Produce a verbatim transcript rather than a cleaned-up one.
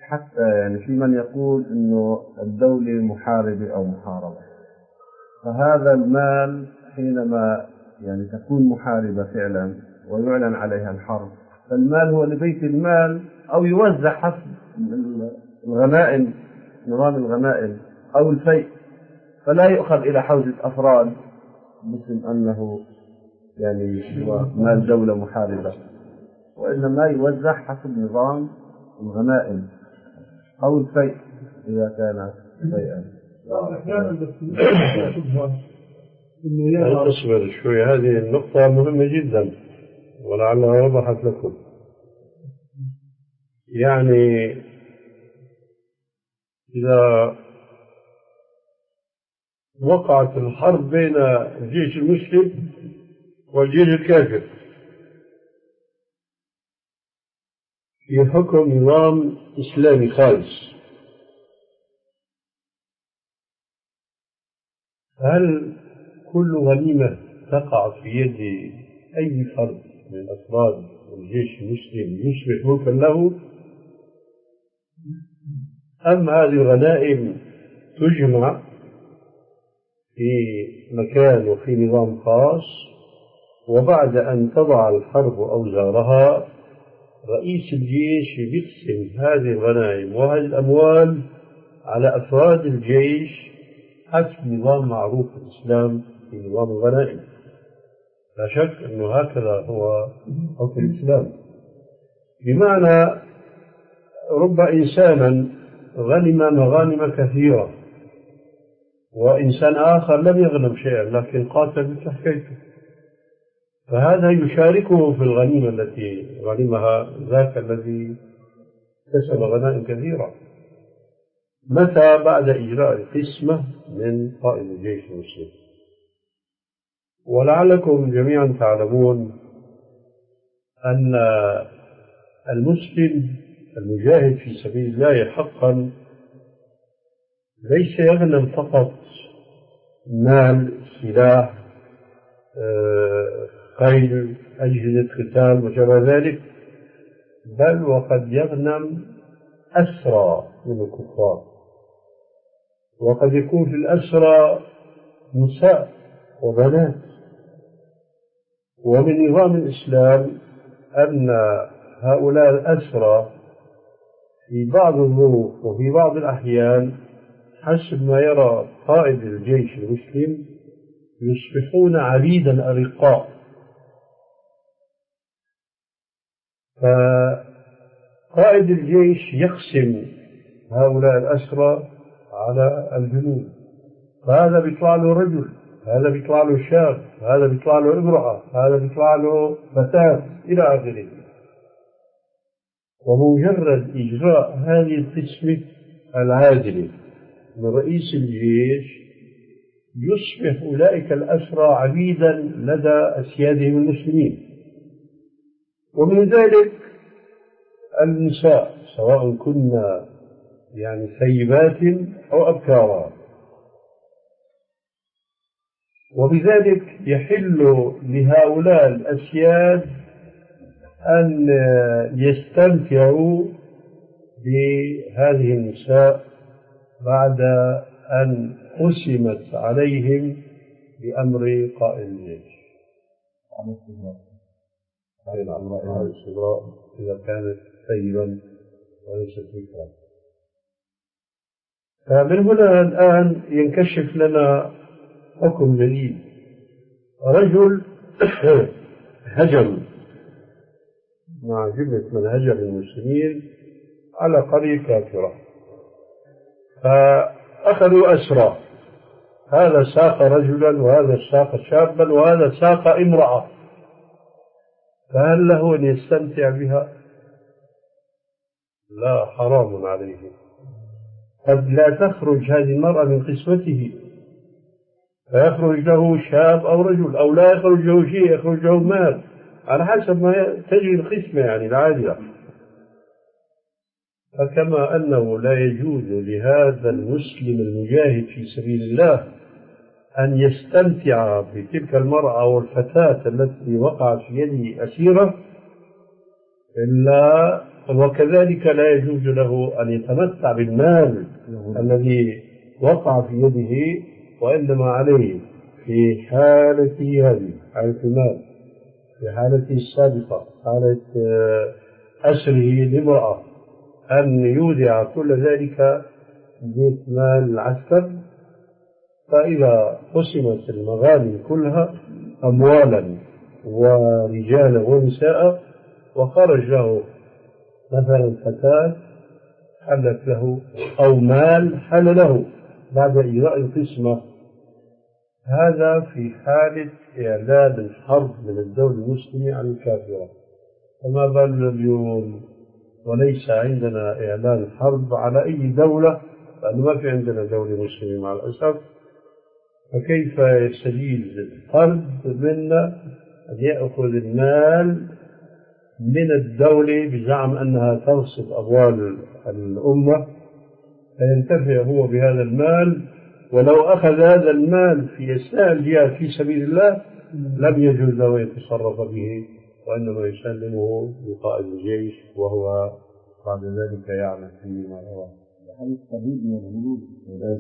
حتى يعني في من يقول إنه الدولة محاربة أو محاربة، فهذا المال حينما يعني تكون محاربة فعلا ويعلن عليها الحرب، فالمال هو لبيت المال أو يوزع حسب الغنائم، نظام الغنائم أو الفيء، فلا يؤخذ إلى حوزة أفراد مثل أنه يعني هو مال دولة محاربة، وإنما يوزع حسب نظام الغنائم أو الفيء إذا كان فيئا. أصبر شوي، هذه النقطة مهمة جدا ولعلها وضحت لكم. يعني إذا وقعت الحرب بين الجيش المسلم والجيش الكافر في حكم نظام إسلامي خالص، هل كل غنيمة تقع في يد أي فرد من أفراد الجيش المسلم يصبح ملكا له، أم هذه الغنائم تجمع في مكان وفي نظام خاص، وبعد أن تضع الحرب أوزارها رئيس الجيش يقسم هذه الغنائم وهذه الأموال على أفراد الجيش حسب نظام معروف في الإسلام في نظام الغنائم؟ لا شك أنه هكذا هو حكم الإسلام، بمعنى رب إنسانا غنم مغانم كثيرة وإنسان آخر لم يغنم شيئا لكن قاتل مثل حكايته، فهذا يشاركه في الغنيمة التي غنمها ذاك الذي كسب غنائم كثيرة. متى؟ بعد إجراء القسمة من قائد الجيش المسلم. ولعلكم جميعا تعلمون أن المسلم المجاهد في سبيل الله حقا ليس يغنم فقط مال، سلاح، خيل، أجهزة قتال وشابه ذلك، بل وقد يغنم أسرى من الكفار، وقد يكون في الأسرى نساء وبنات. ومن نظام الإسلام أن هؤلاء الأسرى في بعض الظروف وفي بعض الأحيان حسب ما يرى قائد الجيش المسلم يصبحون عبيدا أرقاء، فقائد الجيش يقسم هؤلاء الأسرى على الجنود، فهذا بيطلع له رجل، هذا بيطلع له شاب، هذا بيطلع له امرأة، هذا بيطلع له فتاة إلى آخره. ومجرد إجراء هذه القسمة العادلة من رئيس الجيش يصبح أولئك الأسرى عبيدا لدى أسيادهم المسلمين. ومن ذلك النساء سواء كنا يعني ثيبات أو أبكارا، وبذلك يحل لهؤلاء الأسياد أن يستمتعوا بهذه النساء بعد أن قسمت عليهم بأمر قائد الجيش على الاستبراء إذا كانت ثيبا وليست بكرا. فمن هنا الآن ينكشف لنا حكم جديد. رجل هجم مع جملة من هجم المسلمين على قرية كافرة، فأخذوا أسرى، هذا ساق رجلا وهذا ساق شابا وهذا ساق امرأة، فهل له أن يستمتع بها؟ لا، حرام عليه. قد لا تخرج هذه المرأة من قسمته، فيخرج له شاب أو رجل، أو لا يخرج له شيء، يخرج له مال على حسب ما تجري القسمة يعني العادلة. فكما أنه لا يجوز لهذا المسلم المجاهد في سبيل الله أن يستمتع بتلك المرأة أو الفتاة التي وقعت في يده أسيرة إلا وكذلك لا يجوز له أن يتمتع بالمال الذي وقع في يده، وإنما عليه في حالته هذه، حالة المال، في حالته السابقة، حالة أسره لامرأة، أن يودع كل ذلك بيت مال العسكر. فإذا قسمت المغانم كلها أموالا ورجالا ونساء، وخرج له مثلا فتاة حلت له أو مال حل له بعد إجراء القسمة، هذا في حالة إعلان الحرب من الدولة المسلمة على الكافرة. فما بالنا اليوم وليس عندنا إعلان حرب على أي دولة، لأنه ما في عندنا دولة مسلمة مع الأسف. فكيف يستجيز الفرد منا أن يأخذ المال من الدولة بزعم أنها تغصب أموال الأمة، فينتفع هو بهذا المال، ولو أخذ هذا المال في أثناء الجهاد في سبيل الله لم يجوز له يتصرف به، وإنما يسلمه لقائد الجيش وهو بعد ذلك يعمل فيه ما يراه.